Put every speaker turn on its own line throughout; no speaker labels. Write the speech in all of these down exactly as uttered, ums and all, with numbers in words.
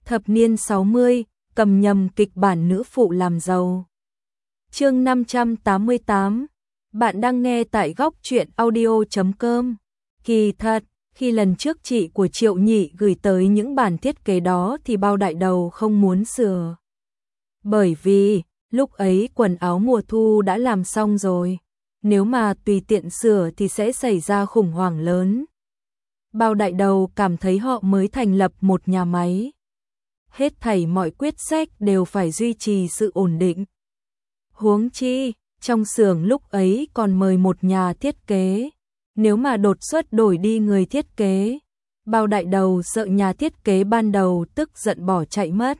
Thập niên sáu mươi, cầm nhầm kịch bản nữ phụ làm giàu. Chương năm trăm tám mươi tám. Bạn đang nghe tại góc truyện audio chấm com. Kỳ thật, khi lần trước chị của Triệu Nhị gửi tới những bản thiết kế đó thì bao đại đầu không muốn sửa. Bởi vì, lúc ấy quần áo mùa thu đã làm xong rồi. Nếu mà tùy tiện sửa thì sẽ xảy ra khủng hoảng lớn. Bao đại đầu cảm thấy họ mới thành lập một nhà máy. Hết thảy mọi quyết sách đều phải duy trì sự ổn định. Huống chi, trong xưởng lúc ấy còn mời một nhà thiết kế. Nếu mà đột xuất đổi đi người thiết kế, bao đại đầu sợ nhà thiết kế ban đầu tức giận bỏ chạy mất.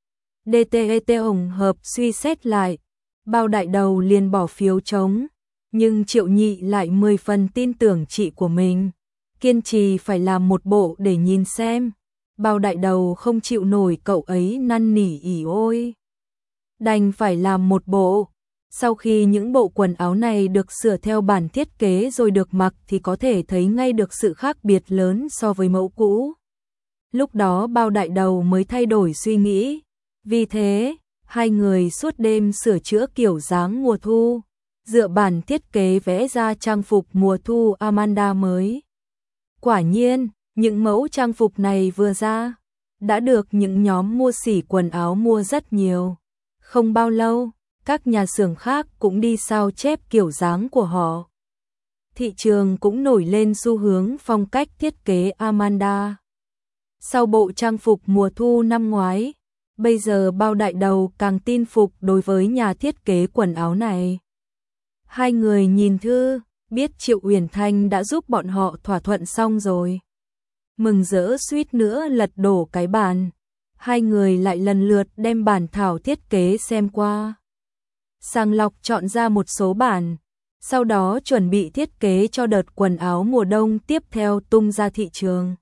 đê tê e tê hồng hợp suy xét lại, bao đại đầu liền bỏ phiếu trống. Nhưng Triệu Nhị lại mười phần tin tưởng chị của mình, kiên trì phải làm một bộ để nhìn xem. Bao đại đầu không chịu nổi cậu ấy năn nỉ ỉ ôi. Đành phải làm một bộ. Sau khi những bộ quần áo này được sửa theo bản thiết kế rồi được mặc thì có thể thấy ngay được sự khác biệt lớn so với mẫu cũ. Lúc đó bao đại đầu mới thay đổi suy nghĩ. Vì thế, hai người suốt đêm sửa chữa kiểu dáng mùa thu, dựa bản thiết kế vẽ ra trang phục mùa thu Amanda mới. Quả nhiên, những mẫu trang phục này vừa ra, đã được những nhóm mua sỉ quần áo mua rất nhiều. Không bao lâu, các nhà xưởng khác cũng đi sao chép kiểu dáng của họ. Thị trường cũng nổi lên xu hướng phong cách thiết kế Amanda. Sau bộ trang phục mùa thu năm ngoái, bây giờ bao đại đầu càng tin phục đối với nhà thiết kế quần áo này. Hai người nhìn thư, biết Triệu Uyển Thanh đã giúp bọn họ thỏa thuận xong rồi. Mừng rỡ suýt nữa lật đổ cái bàn. Hai người lại lần lượt đem bản thảo thiết kế xem qua. Sàng lọc chọn ra một số bản, sau đó chuẩn bị thiết kế cho đợt quần áo mùa đông tiếp theo tung ra thị trường.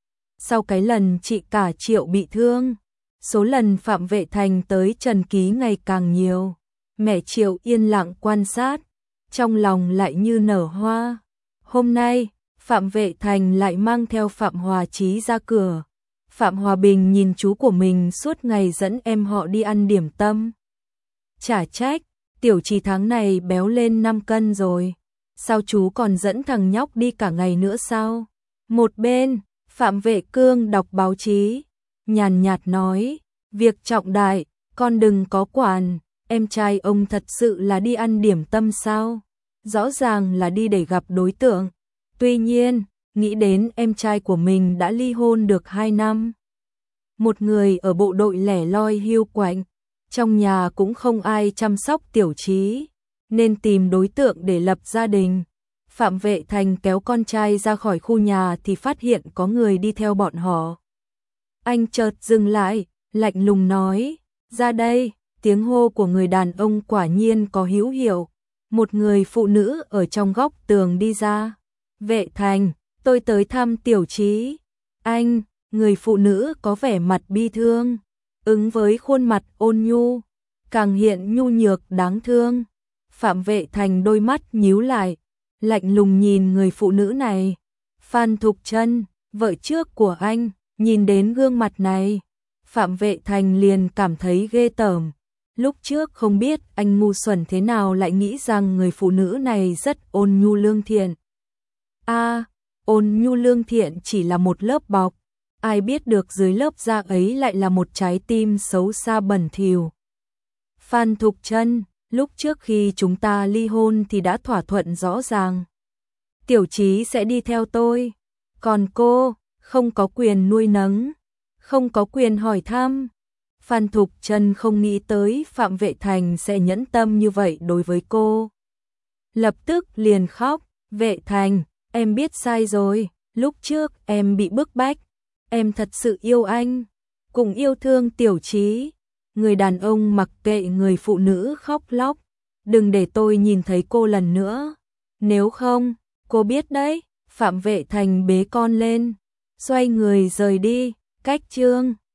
Sau cái lần chị cả Triệu bị thương, số lần Phạm Vệ Thành tới Trần Ký ngày càng nhiều. Mẹ Triệu yên lặng quan sát, trong lòng lại như nở hoa. Hôm nay, Phạm Vệ Thành lại mang theo Phạm Hòa Chí ra cửa. Phạm Hòa Bình nhìn chú của mình suốt ngày dẫn em họ đi ăn điểm tâm. Chả trách, Tiểu Chí tháng này béo lên năm cân rồi. Sao chú còn dẫn thằng nhóc đi cả ngày nữa sao? Một bên, Phạm Vệ Cương đọc báo chí, nhàn nhạt nói, việc trọng đại, con đừng có quản. Em trai ông thật sự là đi ăn điểm tâm sao? Rõ ràng là đi để gặp đối tượng. Tuy nhiên, nghĩ đến em trai của mình đã ly hôn được hai năm. Một người ở bộ đội lẻ loi hiu quạnh, trong nhà cũng không ai chăm sóc Tiểu Chí, nên tìm đối tượng để lập gia đình. Phạm Vệ Thành kéo con trai ra khỏi khu nhà thì phát hiện có người đi theo bọn họ. Anh chợt dừng lại, lạnh lùng nói, ra đây. Tiếng hô của người đàn ông quả nhiên có hữu hiệu. Một người phụ nữ ở trong góc tường đi ra. Vệ Thành, tôi tới thăm Tiểu Chí. Anh, người phụ nữ có vẻ mặt bi thương, ứng với khuôn mặt ôn nhu, càng hiện nhu nhược đáng thương. Phạm Vệ Thành đôi mắt nhíu lại, lạnh lùng nhìn người phụ nữ này. Phan Thục Trân, vợ trước của anh, nhìn đến gương mặt này, Phạm Vệ Thành liền cảm thấy ghê tởm. Lúc trước không biết anh ngu xuẩn thế nào lại nghĩ rằng người phụ nữ này rất ôn nhu lương thiện. A, à, ôn nhu lương thiện chỉ là một lớp bọc, ai biết được dưới lớp da ấy lại là một trái tim xấu xa bẩn thỉu. Phan Thục Trân, lúc trước khi chúng ta ly hôn thì đã thỏa thuận rõ ràng. Tiểu Chí sẽ đi theo tôi, còn cô không có quyền nuôi nấng, không có quyền hỏi thăm. Phan Thục Trân không nghĩ tới Phạm Vệ Thành sẽ nhẫn tâm như vậy đối với cô. Lập tức liền khóc, Vệ Thành, em biết sai rồi, lúc trước em bị bức bách, em thật sự yêu anh, cùng yêu thương Tiểu Chí. Người đàn ông mặc kệ người phụ nữ khóc lóc, đừng để tôi nhìn thấy cô lần nữa, nếu không, cô biết đấy. Phạm Vệ Thành bế con lên, xoay người rời đi, cách chương.